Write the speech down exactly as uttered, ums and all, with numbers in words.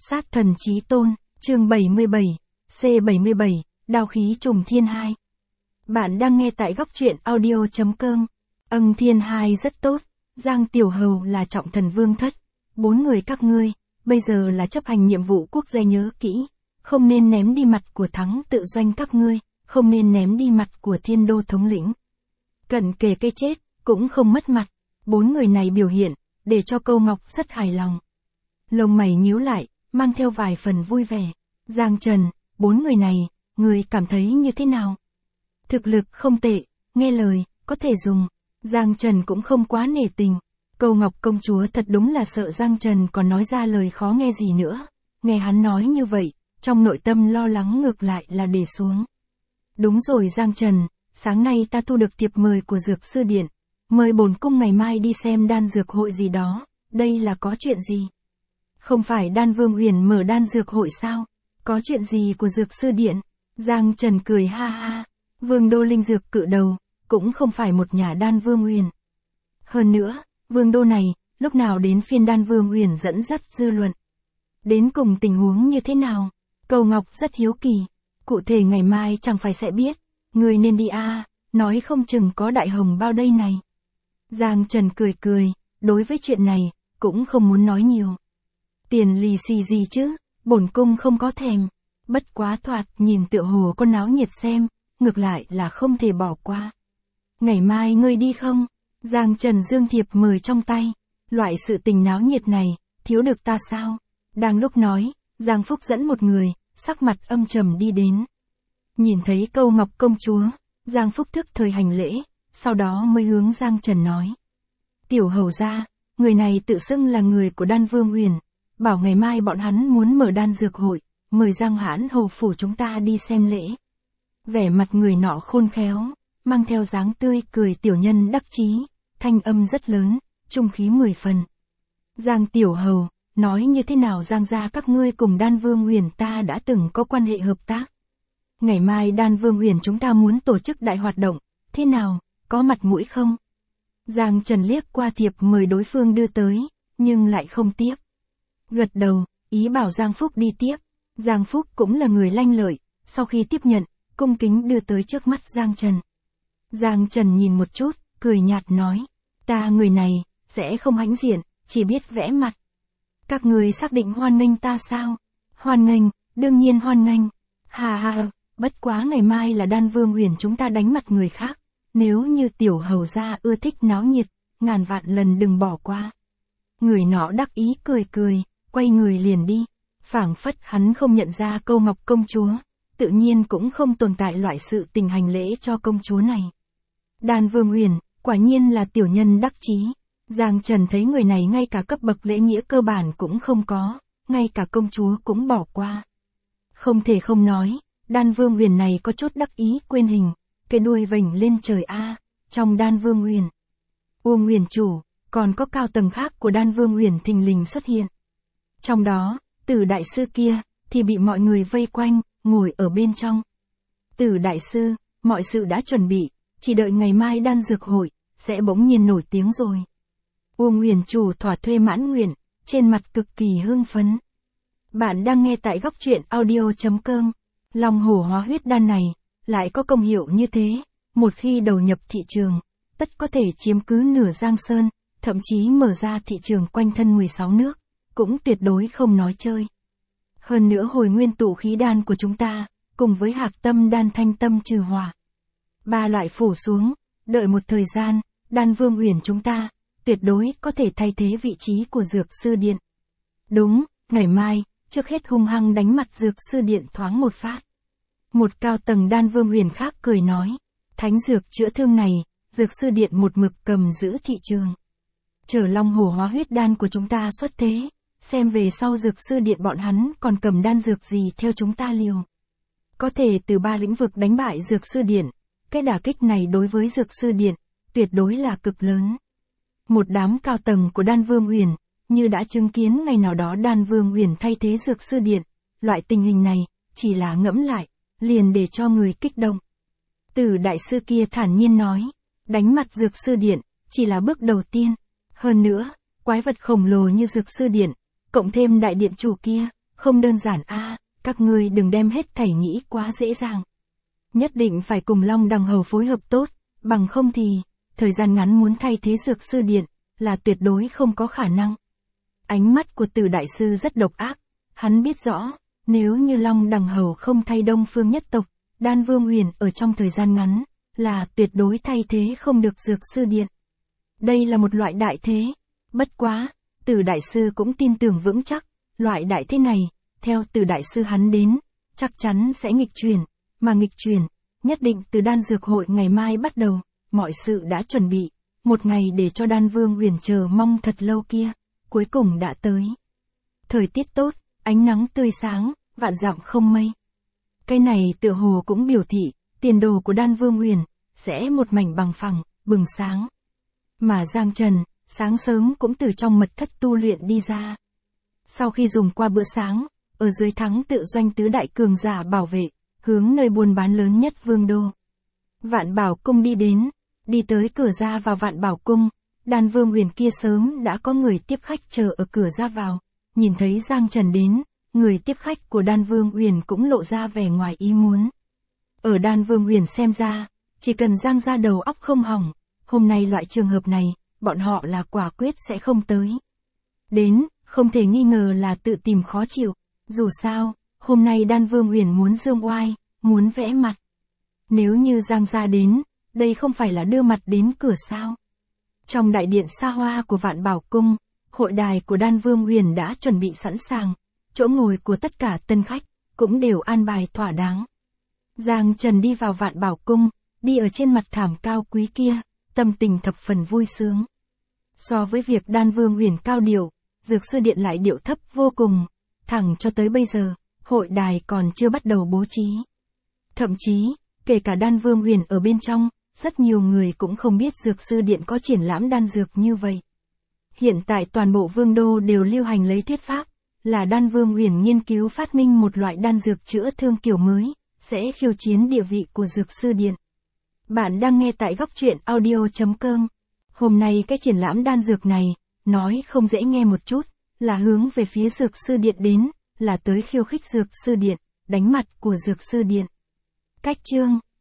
Sát thần chí tôn, chương bảy mươi bảy, C bảy mươi bảy, đao khí trùng thiên hai. Bạn đang nghe tại góc truyện audio chấm com. Âng thiên hai rất tốt, Giang Tiểu Hầu là trọng thần vương thất. Bốn người các ngươi, bây giờ là chấp hành nhiệm vụ quốc gia, nhớ kỹ. Không nên ném đi mặt của thắng tự doanh các ngươi, không nên ném đi mặt của thiên đô thống lĩnh. Cận kề cái chết, cũng không mất mặt. Bốn người này biểu hiện, để cho Câu Ngọc rất hài lòng. Lông mày nhíu lại, mang theo vài phần vui vẻ. Giang Trần, bốn người này, người cảm thấy như thế nào? Thực lực không tệ, nghe lời, có thể dùng. Giang Trần cũng không quá nể tình. Câu Ngọc công chúa thật đúng là sợ Giang Trần còn nói ra lời khó nghe gì nữa. Nghe hắn nói như vậy, trong nội tâm lo lắng ngược lại là để xuống. Đúng rồi Giang Trần, sáng nay ta thu được thiệp mời của Dược Sư Điện. Mời bổn cung ngày mai đi xem đan dược hội gì đó, đây là có chuyện gì? Không phải Đan Vương Huyền mở đan dược hội sao? Có chuyện gì của Dược Sư Điện? Giang Trần cười ha ha, Vương Đô linh dược cự đầu, cũng không phải một nhà Đan Vương Huyền. Hơn nữa, Vương Đô này, lúc nào đến phiên Đan Vương Huyền dẫn dắt dư luận? Đến cùng tình huống như thế nào? Câu Ngọc rất hiếu kỳ, cụ thể ngày mai chẳng phải sẽ biết, người nên đi a, à, nói không chừng có đại hồng bao đây này. Giang Trần cười cười, đối với chuyện này, cũng không muốn nói nhiều. Tiền lì xì gì chứ, bổn cung không có thèm, bất quá thoạt nhìn tựa hồ con náo nhiệt xem, ngược lại là không thể bỏ qua. Ngày mai ngươi đi không? Giang Trần dương thiệp mời trong tay, loại sự tình náo nhiệt này, thiếu được ta sao? Đang lúc nói, Giang Phúc dẫn một người, sắc mặt âm trầm đi đến. Nhìn thấy Câu Ngọc công chúa, Giang Phúc thức thời hành lễ, sau đó mới hướng Giang Trần nói. Tiểu hầu gia, người này tự xưng là người của Đan Vương Huyền, bảo ngày mai bọn hắn muốn mở đan dược hội, mời Giang Hãn hầu phủ chúng ta đi xem lễ. Vẻ mặt người nọ khôn khéo, mang theo dáng tươi cười tiểu nhân đắc chí, thanh âm rất lớn, trung khí mười phần. Giang Tiểu Hầu, nói như thế nào Giang gia các ngươi cùng Đan Vương Huyền ta đã từng có quan hệ hợp tác. Ngày mai Đan Vương Huyền chúng ta muốn tổ chức đại hoạt động, thế nào, có mặt mũi không? Giang Trần liếc qua thiệp mời đối phương đưa tới, nhưng lại không tiếp. Gật đầu, ý bảo Giang Phúc đi tiếp. Giang Phúc cũng là người lanh lợi, sau khi tiếp nhận, cung kính đưa tới trước mắt Giang Trần. Giang Trần nhìn một chút, cười nhạt nói, ta người này, sẽ không hãnh diện, chỉ biết vẽ mặt. Các người xác định hoan nghênh ta sao? Hoan nghênh, đương nhiên hoan nghênh. Hà hà, bất quá ngày mai là Đan Vương Huyền chúng ta đánh mặt người khác. Nếu như tiểu hầu gia ưa thích náo nhiệt, ngàn vạn lần đừng bỏ qua. Người nọ đắc ý cười cười, quay người liền đi. Phảng phất hắn không nhận ra Câu Ngọc công chúa, tự nhiên cũng không tồn tại loại sự tình hành lễ cho công chúa này. Đan Vương Huyền, quả nhiên là tiểu nhân đắc chí. Giang Trần thấy người này ngay cả cấp bậc lễ nghĩa cơ bản cũng không có, ngay cả công chúa cũng bỏ qua. Không thể không nói, Đan Vương Huyền này có chút đắc ý quên hình, cái đuôi vểnh lên trời a, à, trong Đan Vương Huyền. Uông Huyền chủ, còn có cao tầng khác của Đan Vương Huyền thình lình xuất hiện. Trong đó, Tử đại sư kia, thì bị mọi người vây quanh, ngồi ở bên trong. Tử đại sư, mọi sự đã chuẩn bị, chỉ đợi ngày mai đan dược hội, sẽ bỗng nhiên nổi tiếng rồi. Uông Huyền chủ thỏa thuê mãn nguyện, trên mặt cực kỳ hưng phấn. Bạn đang nghe tại góc truyện audio chấm com. Long hổ hóa huyết đan này, lại có công hiệu như thế, một khi đầu nhập thị trường, tất có thể chiếm cứ nửa Giang Sơn, thậm chí mở ra thị trường quanh thân mười sáu nước, cũng tuyệt đối không nói chơi. Hơn nữa hồi nguyên tụ khí đan của chúng ta, cùng với hạc tâm đan thanh tâm trừ hỏa. Ba loại phủ xuống, đợi một thời gian, Đan Vương Huyền chúng ta, tuyệt đối có thể thay thế vị trí của Dược Sư Điện. Đúng, ngày mai, trước hết hung hăng đánh mặt Dược Sư Điện thoáng một phát. Một cao tầng Đan Vương Huyền khác cười nói, thánh dược chữa thương này, Dược Sư Điện một mực cầm giữ thị trường. Chờ long hổ hóa huyết đan của chúng ta xuất thế, xem về sau Dược Sư Điện bọn hắn còn cầm đan dược gì theo chúng ta liều. Có thể từ ba lĩnh vực đánh bại Dược Sư Điện, cái đả kích này đối với Dược Sư Điện, tuyệt đối là cực lớn. Một đám cao tầng của Đan Vương Huyền, như đã chứng kiến ngày nào đó Đan Vương Huyền thay thế Dược Sư Điện, loại tình hình này, chỉ là ngẫm lại, liền để cho người kích động. Tử đại sư kia thản nhiên nói, đánh mặt Dược Sư Điện, chỉ là bước đầu tiên. Hơn nữa, quái vật khổng lồ như Dược Sư Điện, cộng thêm đại điện chủ kia, không đơn giản a, các ngươi đừng đem hết thảy nghĩ quá dễ dàng. Nhất định phải cùng Long Đằng Hầu phối hợp tốt, bằng không thì, thời gian ngắn muốn thay thế Dược Sư Điện, là tuyệt đối không có khả năng. Ánh mắt của Từ đại sư rất độc ác, hắn biết rõ, nếu như Long Đằng Hầu không thay Đông Phương nhất tộc, Đan Vương Huyền ở trong thời gian ngắn, là tuyệt đối thay thế không được Dược Sư Điện. Đây là một loại đại thế, bất quá, Từ đại sư cũng tin tưởng vững chắc, loại đại thế này, theo Từ đại sư hắn đến, chắc chắn sẽ nghịch chuyển, mà nghịch chuyển, nhất định từ Đan Dược Hội ngày mai bắt đầu, mọi sự đã chuẩn bị, một ngày để cho Đan Vương Huyền chờ mong thật lâu kia, cuối cùng đã tới. Thời tiết tốt, ánh nắng tươi sáng, vạn dặm không mây. Cái này tựa hồ cũng biểu thị, tiền đồ của Đan Vương Huyền, sẽ một mảnh bằng phẳng, bừng sáng. Mà Giang Trần, sáng sớm cũng từ trong mật thất tu luyện đi ra. Sau khi dùng qua bữa sáng, ở dưới thắng tự doanh tứ đại cường giả bảo vệ, hướng nơi buôn bán lớn nhất Vương Đô. Vạn Bảo Cung đi đến, đi tới cửa ra vào Vạn Bảo Cung, Đan Vương Huyền kia sớm đã có người tiếp khách chờ ở cửa ra vào, nhìn thấy Giang Trần đến, người tiếp khách của Đan Vương Huyền cũng lộ ra vẻ ngoài ý muốn. Ở Đan Vương Huyền xem ra, chỉ cần Giang ra đầu óc không hỏng, hôm nay loại trường hợp này, bọn họ là quả quyết sẽ không tới. Đến, không thể nghi ngờ là tự tìm khó chịu, dù sao, hôm nay Đan Vương Huyền muốn dương oai, muốn vẽ mặt. Nếu như Giang gia đến, đây không phải là đưa mặt đến cửa sao. Trong đại điện xa hoa của Vạn Bảo Cung, hội đài của Đan Vương Huyền đã chuẩn bị sẵn sàng, chỗ ngồi của tất cả tân khách, cũng đều an bài thỏa đáng. Giang Trần đi vào Vạn Bảo Cung, đi ở trên mặt thảm cao quý kia, tâm tình thập phần vui sướng. So với việc Đan Vương Huyền cao điệu, Dược Sư Điện lại điệu thấp vô cùng, thẳng cho tới bây giờ, hội đài còn chưa bắt đầu bố trí. Thậm chí, kể cả Đan Vương Huyền ở bên trong, rất nhiều người cũng không biết Dược Sư Điện có triển lãm đan dược như vậy. Hiện tại toàn bộ Vương Đô đều lưu hành lấy thuyết pháp, là Đan Vương Huyền nghiên cứu phát minh một loại đan dược chữa thương kiểu mới, sẽ khiêu chiến địa vị của Dược Sư Điện. Bạn đang nghe tại góc truyện audio chấm com. Hôm nay cái triển lãm đan dược này, nói không dễ nghe một chút, là hướng về phía Dược Sư Điện đến, là tới khiêu khích Dược Sư Điện, đánh mặt của Dược Sư Điện. Cách chương